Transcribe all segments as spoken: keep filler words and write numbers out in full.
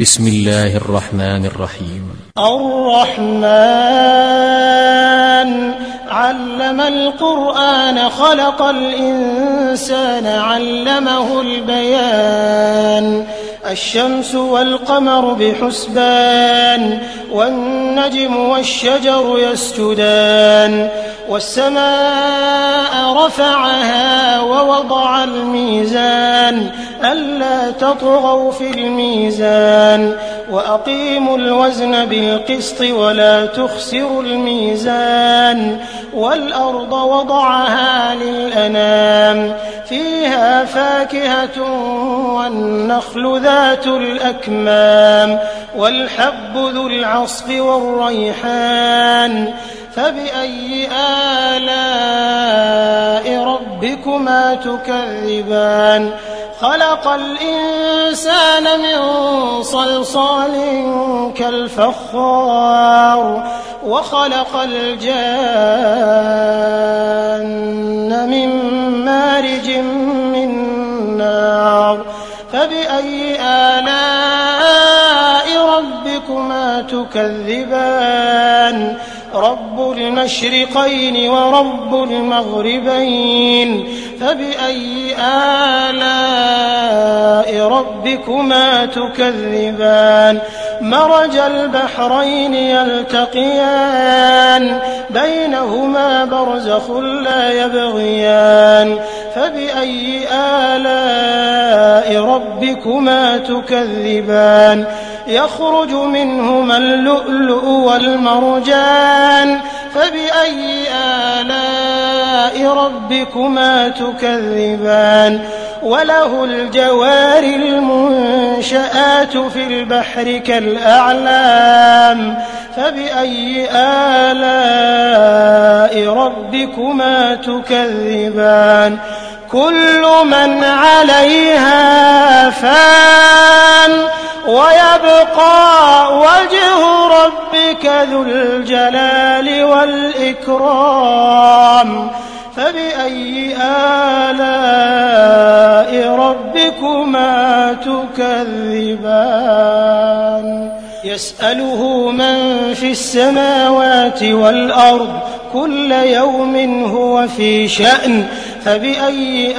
بسم الله الرحمن الرحيم. الرحمن علم القرآن خلق الإنسان علمه البيان. الشمس والقمر بحسبان والنجم والشجر يسجدان والسماء رفعها ووضع الميزان ألا تطغوا في الميزان وأقيموا الوزن بالقسط ولا تخسروا الميزان والأرض وضعها للأنام فيها فاكهة والنخل ذات الأكمام والحب ذو العصف والريحان فبأي آلاء ربكما تكذبان. خلق الإنسان من صلصال كالفخار وخلق الجان من مارج من نار فبأي آلاء ربكما تكذبان. رب المشرقين ورب المغربين فبأي آلاء ربكما تكذبان. مرج البحرين يلتقيان بينهما برزخ لا يبغيان فبأي آلاء ربكما تكذبان. يخرج منهما اللؤلؤ والمرجان فبأي آلاء ربكما تكذبان. وله الجوار المنشآت في البحر كالأعلام فبأي آلاء ربكما تكذبان. كل من عليها فان ويبقى وجه ربك ذو الجلال والإكرام فبأي آلاء ربكما تكذبان. يسأله من في السماوات والأرض كل يوم هو في شأن فبأي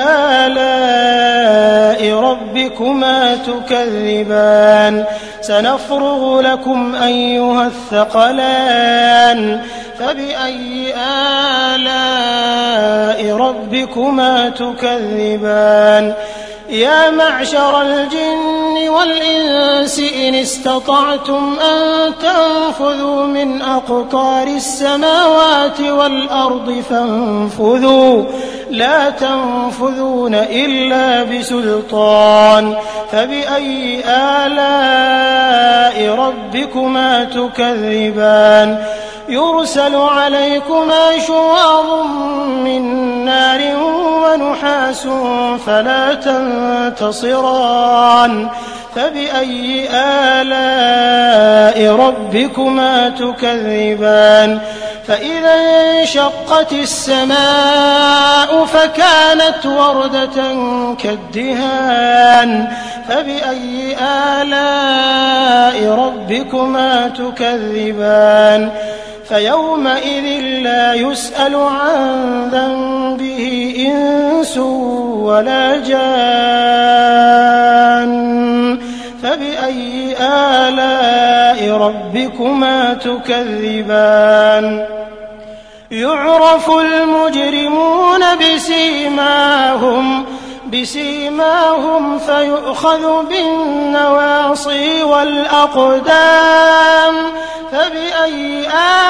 آلاء ربكما تكذبان. سنفرغ لكم أيها الثقلان فبأي آلاء ربكما تكذبان. يا معشر الجن والإنس إن استطعتم أن تنفذوا من أقطار السماوات والأرض فانفذوا لا تنفذون إلا بسلطان فبأي آلاء ربكما تكذبان. يرسل عليكما شواظ من نار ونحاس فلا تنتصران فبأي آلاء ربكما تكذبان. فإذا انشقت السماء فكانت وردة كالدهان فبأي آلاء ربكما تكذبان. فيومئذ لا يسأل عن ذنبه إنس ولا جان فبأي آلاء ربكما تكذبان. يعرف المجرمون بسيماهم بسيماهم فيؤخذ بالنواصي والأقدام فبأي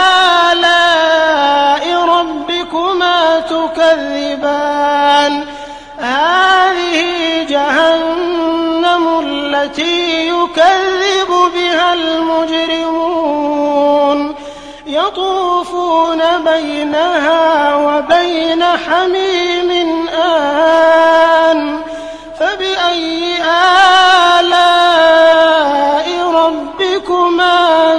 آلاء ربكما تكذبان. هذه جهنم التي يكذب بها المجرمون يطوفون بينها وبين حميم آن فبأي آلاء ربكما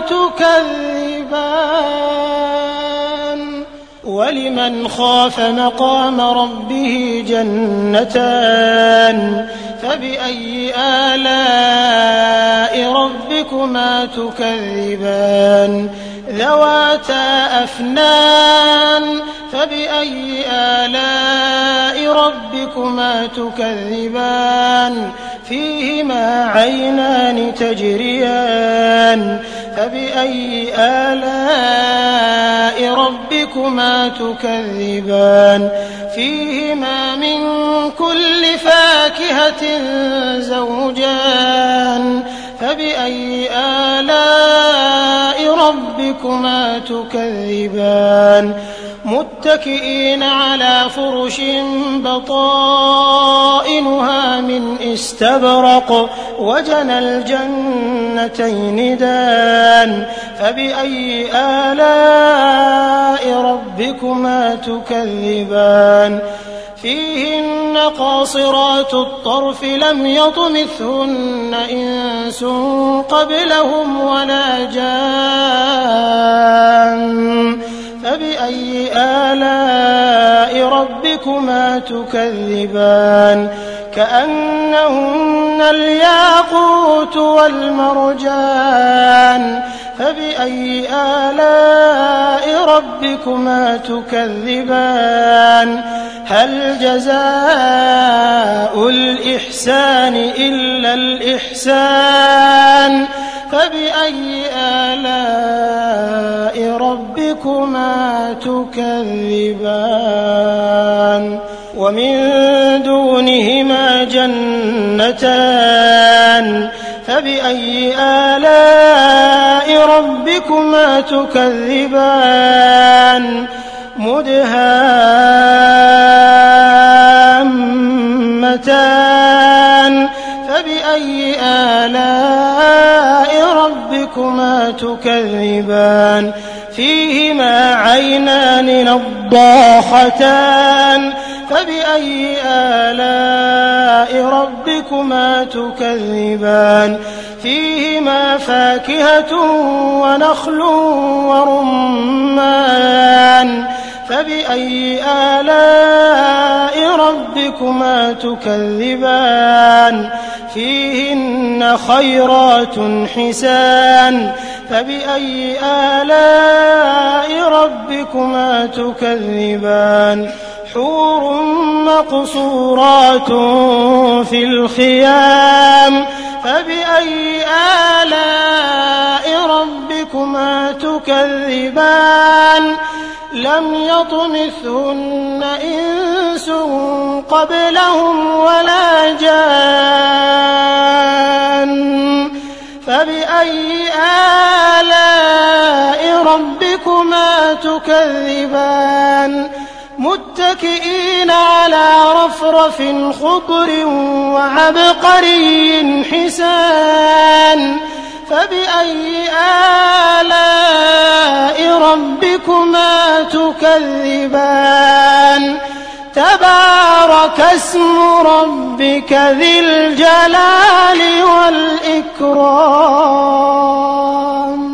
تكذبان. ولمن خاف مقام ربه جنتان فبأي آلاء ربكما ربكما تكذبان ذواتا أفنان فبأي آلاء ربكما تكذبان فيهما عينان تجريان فبأي آلاء ربكما تكذبان فيهما من كل فاكهة زوجان فبأي آلاء ربكما تكذبان متكئين على فرش بطائنها من استبرق وجنى الجنتين دان فبأي آلاء ربكما تكذبان فيهن قاصرات الطرف لم يطمثهن إنس قبلهم ولا جان فبأي آلاء ربكما تكذبان كأنهن الياقوت والمرجان فبأي آلاء ربكما تكذبان هل جزاء الإحسان إلا الإحسان فبأي آلاء ربكما تكذبان ومن دونهما جنتان فبأي آلاء ربكما تكذبان مدهامتان فبأي آلاء ربكما تكذبان فيهما عينان نضاختان فبأي آلاء ربكما تكذبان فيهما فاكهة ونخل ورمان فبأي آلاء ربكما تكذبان فيهن خيرات حسان فبأي آلاء ربكما تكذبان حور مقصورات في الخيام فبأي آلاء ربكما تكذبان لم يطمثهن إنس قبلهم ولا جان فبأي آلاء ربكما تكذبان متكئين على رفرف خضر وعبقري حسان فبأي آلاء ربكما تكذبان تبارك اسم ربك ذي الجلال والإكرام.